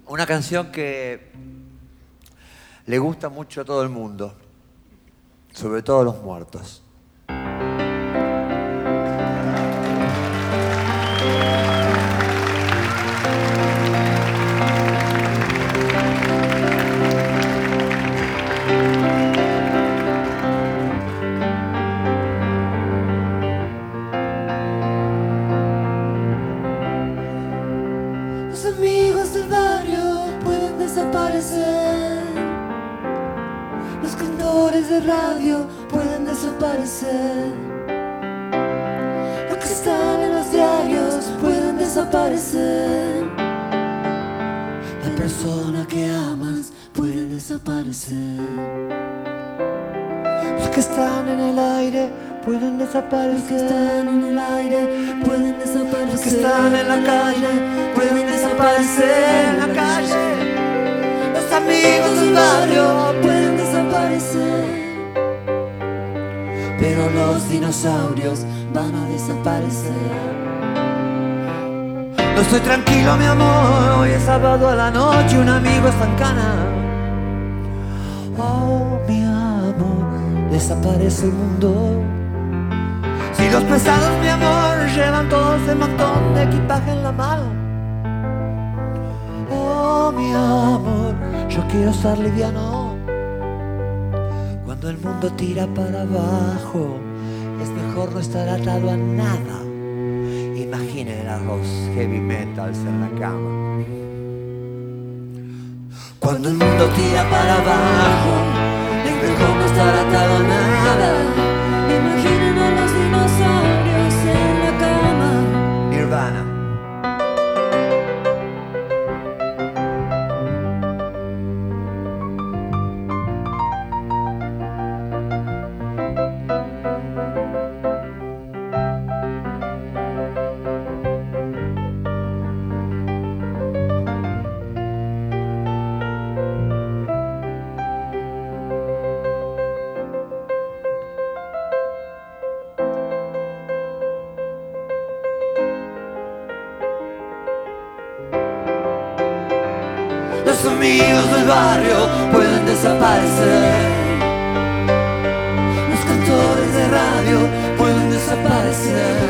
Una canción que le gusta mucho a todo el mundo, sobre todo a los muertos. Los amigos del barrio pueden desaparecer. Los cantores de radio pueden desaparecer. Los que están en los diarios pueden desaparecer. La persona que amas puede desaparecer. Los que están en el aire pueden desaparecer. Los que están en el aire pueden desaparecer. Los que están en la calle pueden desaparecer en la calle. Los amigos del barrio pueden desaparecer. Pero los dinosaurios van a desaparecer. No estoy tranquilo, mi amor. Hoy es sábado a la noche, un amigo está en cana. Oh, mi amor, desaparece el mundo. Si los pesados, mi amor, llevan todo ese montón de equipaje en la mano. Oh, mi amor, yo quiero estar liviano. Cuando el mundo tira para abajo, es mejor no estar atado a nada. Imaginen a los heavy metals en la cama. Cuando el mundo tira para abajo, es mejor no estar atado a nada. Imaginen a los dinosaurios en la cama. Nirvana. Los amigos del barrio pueden desaparecer. Los cantores de radio pueden desaparecer.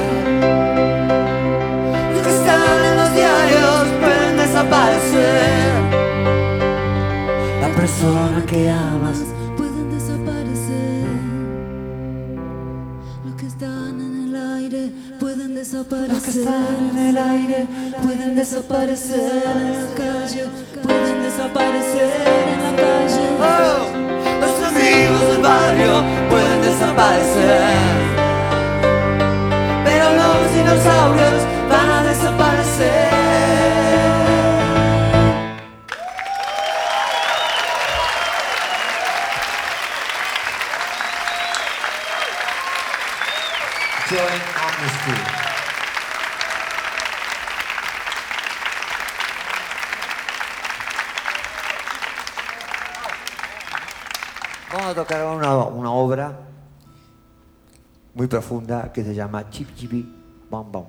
Los que están en los diarios pueden desaparecer. La persona que amas pueden desaparecer. Los que están en el aire pueden desaparecer. Los que están en el aire pueden desaparecer en la calle. Pueden desaparecer en la calle. Oh, los amigos del barrio pueden desaparecer. Pero los dinosaurios van a desaparecer. Join Amnesty. Vamos a tocar una obra muy profunda que se llama Chip Chibi Bam Bam.